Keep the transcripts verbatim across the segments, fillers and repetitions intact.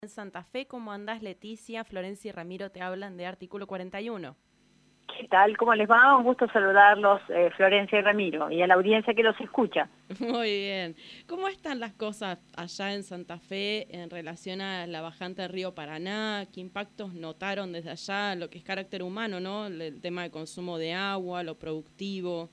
En Santa Fe. ¿Cómo andás, Leticia? Florencia y Ramiro te hablan de Artículo cuarenta y uno. ¿Qué tal? ¿Cómo les va? Un gusto saludarlos, eh, Florencia y Ramiro, y a la audiencia que los escucha. Muy bien. ¿Cómo están las cosas allá en Santa Fe en relación a la bajante del río Paraná? ¿Qué impactos notaron desde allá? Lo que es carácter humano, ¿no? El tema de consumo de agua, lo productivo.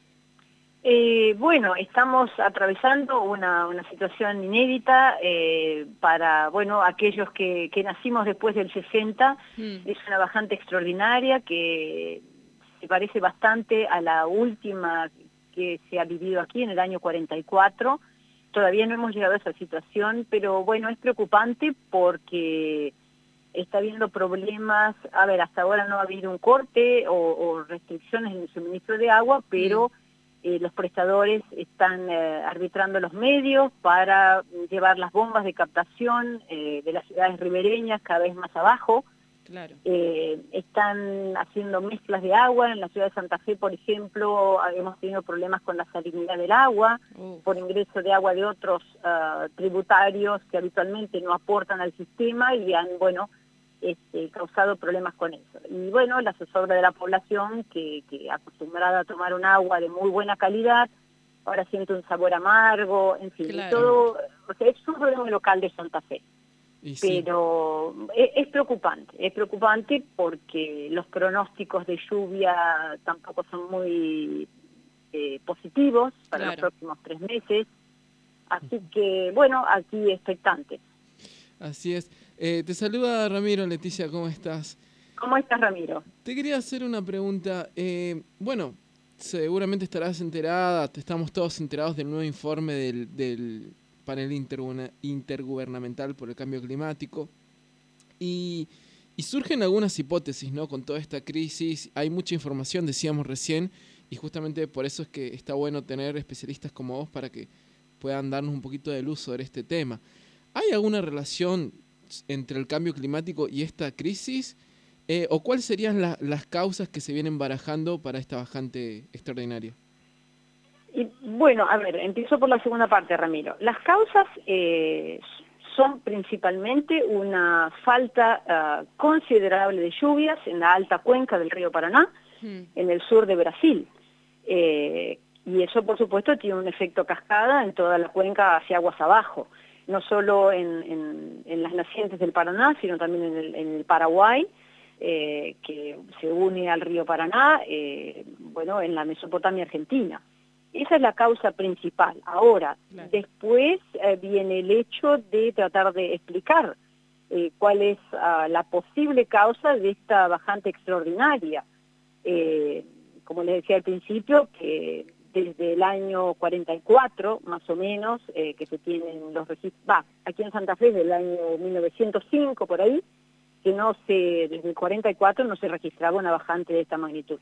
Eh, bueno, estamos atravesando una, una situación inédita eh, para, bueno, aquellos que, que nacimos después del sesenta. Hmm. Es una bajante extraordinaria que se parece bastante a la última que se ha vivido aquí en el año cuarenta y cuatro. Todavía no hemos llegado a esa situación, pero bueno, es preocupante porque está habiendo problemas. A ver, hasta ahora no ha habido un corte o, o restricciones en el suministro de agua, Hmm. pero eh, los prestadores están eh, arbitrando los medios para llevar las bombas de captación eh, de las ciudades ribereñas cada vez más abajo. Claro. Eh, están haciendo mezclas de agua. En la ciudad de Santa Fe, por ejemplo, hemos tenido problemas con la salinidad del agua, Uf. por ingreso de agua de otros uh, tributarios que habitualmente no aportan al sistema y han, bueno, este, causado problemas con eso. Y bueno, la zozobra de la población, que, que acostumbrada a tomar un agua de muy buena calidad, ahora siente un sabor amargo, en fin, y Claro. todo, o sea, es un problema local de Santa Fe. Y sí, Pero es, es preocupante, es preocupante porque los pronósticos de lluvia tampoco son muy eh, positivos para los Claro. próximos tres meses, así que bueno, aquí expectante. así es. Eh, te saluda Ramiro, Leticia, ¿cómo estás? ¿Cómo estás, Ramiro? Te quería hacer una pregunta. Eh, bueno, seguramente estarás enterada, estamos todos enterados del nuevo informe del, del panel interguna- intergubernamental por el cambio climático. Y, y surgen algunas hipótesis, ¿no? Con toda esta crisis, hay mucha información, decíamos recién, y justamente por eso es que está bueno tener especialistas como vos para que puedan darnos un poquito de luz sobre este tema. ¿Hay alguna relación entre el cambio climático y esta crisis? Eh, ¿O cuáles serían la, las causas que se vienen barajando para esta bajante extraordinaria? Y bueno, a ver, empiezo por la segunda parte, Ramiro. Las causas eh, son principalmente una falta uh, considerable de lluvias en la alta cuenca del río Paraná, Hmm. en el sur de Brasil. Eh, y eso, por supuesto, tiene un efecto cascada en toda la cuenca hacia aguas abajo, no solo en, en, en las nacientes del Paraná, sino también en el, en el Paraguay, eh, que se une al río Paraná, eh, bueno, en la Mesopotamia argentina. Esa es la causa principal. Ahora, Claro. después eh, viene el hecho de tratar de explicar eh, cuál es uh, la posible causa de esta bajante extraordinaria. Eh, como les decía al principio, que desde el año cuarenta y cuatro, más o menos, eh, que se tienen los registros, va, aquí en Santa Fe, del año mil novecientos cinco, por ahí, que no se, desde el cuarenta y cuatro no se registraba una bajante de esta magnitud.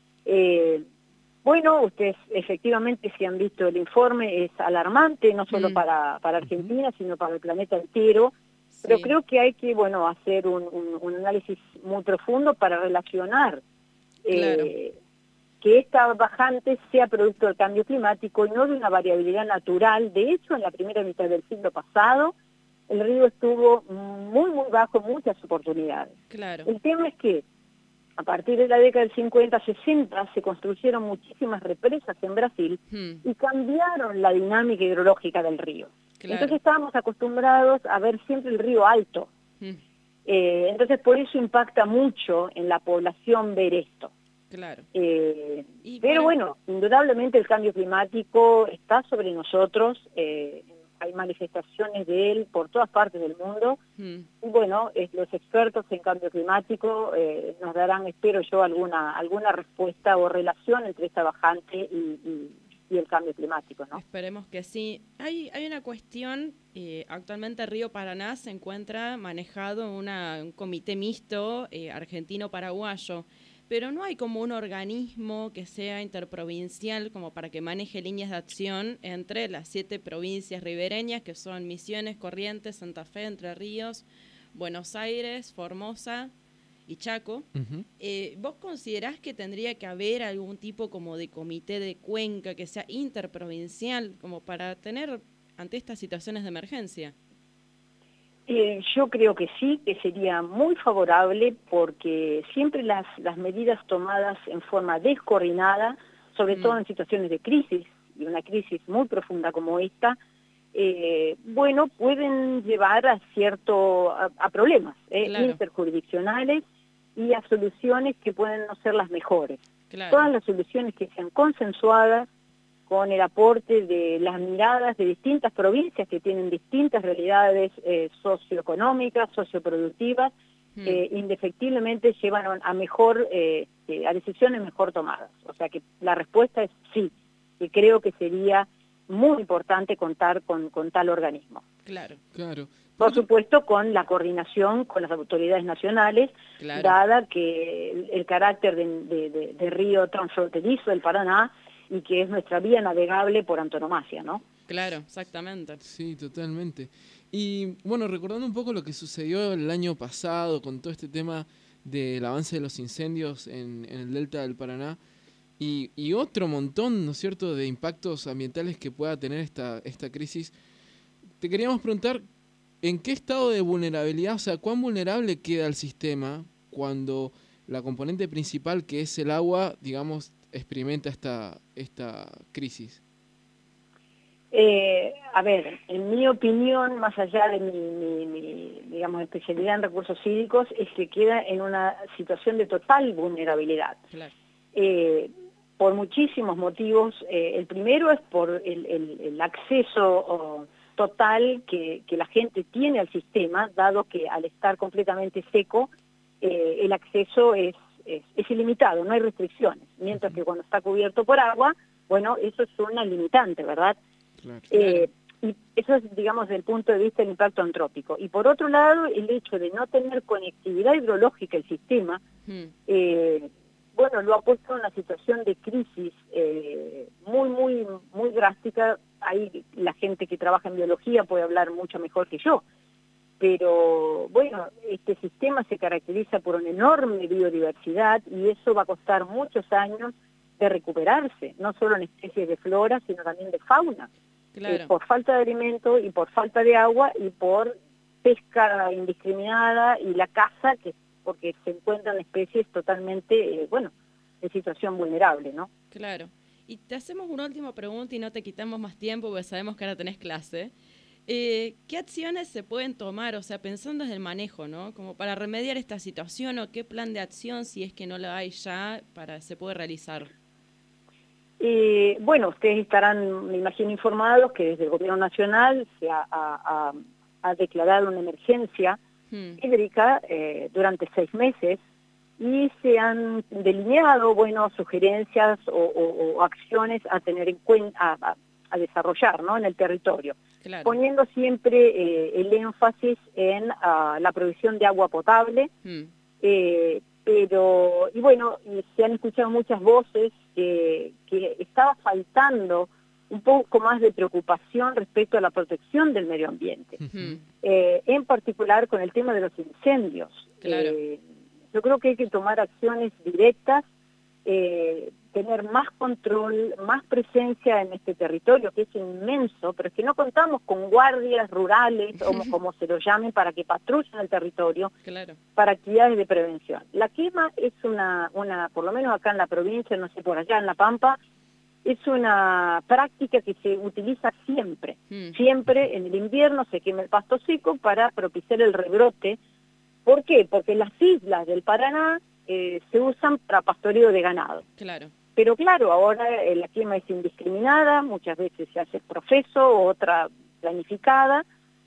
Eh, bueno, ustedes efectivamente, si han visto el informe, es alarmante, no solo Hmm. para, para Argentina, sino para el planeta entero, pero Sí. creo que hay que, bueno, hacer un, un, un análisis muy profundo para relacionar Claro. eh, que esta bajante sea producto del cambio climático y no de una variabilidad natural. De hecho, en la primera mitad del siglo pasado, el río estuvo muy, muy bajo en muchas oportunidades. Claro. El tema es que a partir de la década del cincuenta sesenta se construyeron muchísimas represas en Brasil Hmm. y cambiaron la dinámica hidrológica del río. Claro. Entonces estábamos acostumbrados a ver siempre el río alto. Hmm. Eh, entonces por eso impacta mucho en la población ver esto. Claro. Eh, Y pero para... bueno, indudablemente el cambio climático está sobre nosotros, eh, hay manifestaciones de él por todas partes del mundo, Hmm. y bueno, eh, los expertos en cambio climático eh, nos darán, espero yo, alguna alguna respuesta o relación entre esta bajante y, y, y el cambio climático, ¿no? Esperemos que sí. Hay, hay una cuestión, eh, actualmente Río Paraná se encuentra manejado una, un comité mixto eh, argentino-paraguayo, pero no hay como un organismo que sea interprovincial como para que maneje líneas de acción entre las siete provincias ribereñas, que son Misiones, Corrientes, Santa Fe, Entre Ríos, Buenos Aires, Formosa y Chaco. Uh-huh. Eh, ¿Vos considerás que tendría que haber algún tipo como de comité de cuenca que sea interprovincial como para tener ante estas situaciones de emergencia? Eh, yo creo que sí, que sería muy favorable porque siempre las, las medidas tomadas en forma descoordinada, sobre Mm. todo en situaciones de crisis, y una crisis muy profunda como esta, eh, bueno, pueden llevar a cierto, a, a problemas eh, Claro, interjurisdiccionales y a soluciones que pueden no ser las mejores. claro. Todas las soluciones que sean consensuadas, con el aporte de las miradas de distintas provincias que tienen distintas realidades eh, socioeconómicas, socioproductivas, Mm. eh, indefectiblemente llevan a, a mejor, eh, eh, a decisiones mejor tomadas. O sea que la respuesta es sí, y creo que sería muy importante contar con, con tal organismo. Claro, Claro. Por otro- supuesto, con la coordinación con las autoridades nacionales, claro, dada que el, el carácter de, de, de, de río transfronterizo del Paraná y que es nuestra vía navegable por antonomasia, ¿no? claro, exactamente. Sí, totalmente. Y bueno, recordando un poco lo que sucedió el año pasado con todo este tema del avance de los incendios en, en el delta del Paraná y, y otro montón, ¿no es cierto?, de impactos ambientales que pueda tener esta, esta crisis, te queríamos preguntar, ¿en qué estado de vulnerabilidad, o sea, cuán vulnerable queda el sistema cuando la componente principal, que es el agua, digamos, experimenta esta, esta crisis? Eh, a ver, en mi opinión, más allá de mi, mi, mi, digamos, especialidad en recursos hídricos, es que queda en una situación de total vulnerabilidad. Claro. Eh, por muchísimos motivos. Eh, el primero es por el, el, el acceso oh, total que, que la gente tiene al sistema, dado que al estar completamente seco, eh, el acceso es, es, es ilimitado, no hay restricciones. Mientras que cuando está cubierto por agua, bueno, eso es una limitante, ¿verdad? Claro. Eh, y eso es, digamos, desde el punto de vista del impacto antrópico. Y por otro lado, el hecho de no tener conectividad hidrológica el sistema, Mm. eh, bueno, lo ha puesto en una situación de crisis eh, muy, muy, muy drástica. Ahí la gente que trabaja en biología puede hablar mucho mejor que yo. Pero, bueno, este sistema se caracteriza por una enorme biodiversidad y eso va a costar muchos años de recuperarse, no solo en especies de flora, sino también de fauna. Claro. Eh, por falta de alimento y por falta de agua y por pesca indiscriminada y la caza, que porque se encuentran especies totalmente, eh, bueno, en situación vulnerable, ¿no? Claro. Y te hacemos una última pregunta y no te quitamos más tiempo porque sabemos que ahora tenés clase. Eh, ¿Qué acciones se pueden tomar, o sea, pensando desde el manejo, ¿no? Como para remediar esta situación o qué plan de acción, si es que no lo hay ya, para se puede realizar? Eh, bueno, ustedes estarán, me imagino, informados que desde el Gobierno Nacional se ha, ha, ha, ha declarado una emergencia Hmm. hídrica eh, durante seis meses y se han delineado, bueno, sugerencias o, o, o acciones a tener en cuenta, a, a, a desarrollar, ¿no?, en el territorio, Claro. poniendo siempre eh, el énfasis en uh, la provisión de agua potable. Hmm. Eh, pero, y bueno, y se han escuchado muchas voces que, que estaba faltando un poco más de preocupación respecto a la protección del medio ambiente, Hmm. eh, en particular con el tema de los incendios. Claro. Eh, yo creo que hay que tomar acciones directas, eh, tener más control, más presencia en este territorio que es inmenso, pero es que no contamos con guardias rurales o como, como se lo llamen para que patrullen el territorio Claro. para actividades de prevención. La quema es una, una, por lo menos acá en la provincia, no sé, por allá en La Pampa, es una práctica que se utiliza siempre. Hmm. Siempre en el invierno se quema el pasto seco para propiciar el rebrote. ¿Por qué? Porque las islas del Paraná eh, se usan para pastoreo de ganado. Claro. Pero claro, ahora eh, la quema es indiscriminada, muchas veces se hace profeso, otra planificada,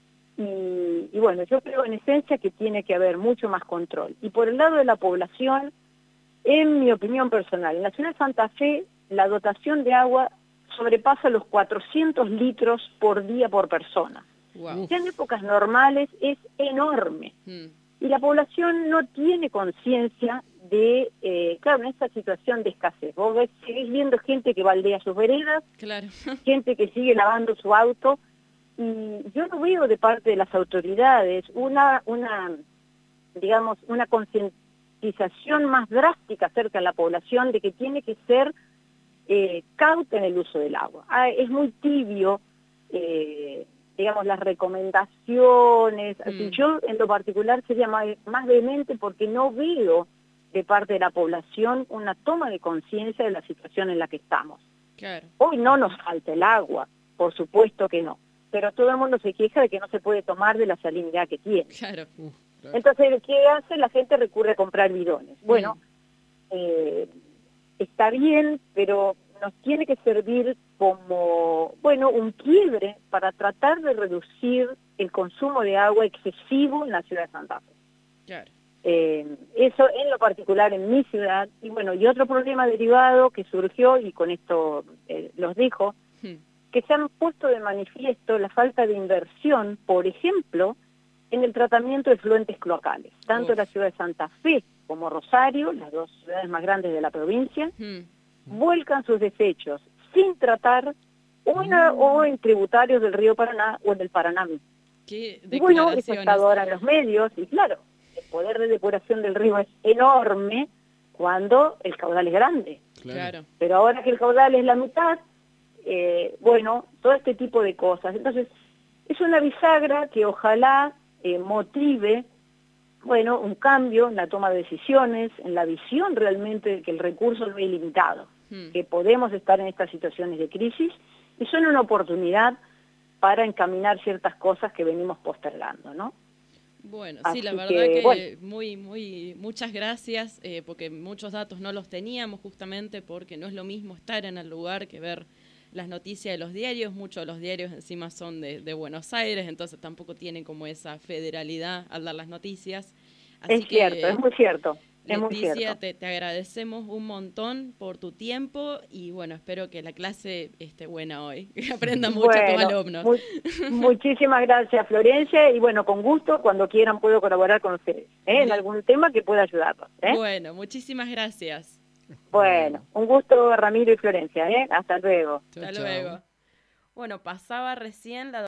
y, y bueno, yo creo en esencia que tiene que haber mucho más control. Y por el lado de la población, en mi opinión personal, en la ciudad de Santa Fe, la dotación de agua sobrepasa los cuatrocientos litros por día por persona. Wow. Que en épocas normales es enorme. Hmm. Y la población no tiene conciencia de, eh, claro, en esta situación de escasez. Vos ves, seguís viendo gente que baldea sus veredas, Claro. gente que sigue lavando su auto, y yo no veo de parte de las autoridades una, una digamos, una concientización más drástica acerca de la población de que tiene que ser eh, cauta en el uso del agua. Ah, es muy tibio eh, digamos, las recomendaciones. Mm. Así, yo en lo particular sería más, más vehemente porque no veo de parte de la población una toma de conciencia de la situación en la que estamos. Claro. Hoy no nos falta el agua, por supuesto que no, pero todo el mundo se queja de que no se puede tomar de la salinidad que tiene. Claro. Uf, claro. Entonces, ¿qué hace? La gente recurre a comprar bidones. Bueno, Mm. eh, está bien, pero nos tiene que servir como, bueno, un quiebre para tratar de reducir el consumo de agua excesivo en la ciudad de Santa Fe. Claro. Eh, eso en lo particular en mi ciudad. Y bueno, y otro problema derivado que surgió, y con esto eh, los dejo, Mm. que se han puesto de manifiesto la falta de inversión, por ejemplo, en el tratamiento de efluentes cloacales. Tanto Uf. la ciudad de Santa Fe como Rosario, las dos ciudades más grandes de la provincia, Mm. vuelcan sus desechos sin tratar una, Mm. o en tributarios del río Paraná o en el Paraná mismo. Qué Y bueno, eso ha declaraciones. estado ahora en los medios, y claro, el poder de depuración del río es enorme cuando el caudal es grande. Claro. Pero ahora que el caudal es la mitad, eh, bueno, todo este tipo de cosas. Entonces, es una bisagra que ojalá eh, motive, bueno, un cambio en la toma de decisiones, en la visión realmente de que el recurso no es ilimitado, Mm. que podemos estar en estas situaciones de crisis y son una oportunidad para encaminar ciertas cosas que venimos postergando, ¿no? Bueno, sí, Así la verdad que, que, bueno. muy, muy, muchas gracias, eh, porque muchos datos no los teníamos justamente porque no es lo mismo estar en el lugar que ver las noticias de los diarios. Muchos de los diarios encima son de, de Buenos Aires, entonces tampoco tienen como esa federalidad al dar las noticias. Así Es cierto, que, es muy cierto, es muy Leticia, cierto. te, te agradecemos un montón por tu tiempo y bueno, espero que la clase esté buena hoy, que aprendan mucho tus Bueno, alumnos. mu- muchísimas gracias, Florencia, y bueno, con gusto, cuando quieran puedo colaborar con ustedes, ¿eh? en Bien. algún tema que pueda ayudarlos. ¿eh? Bueno, muchísimas gracias. Bueno, un gusto, Ramiro y Florencia, ¿eh? Hasta luego. Chao, Hasta chao. luego. Bueno, pasaba recién la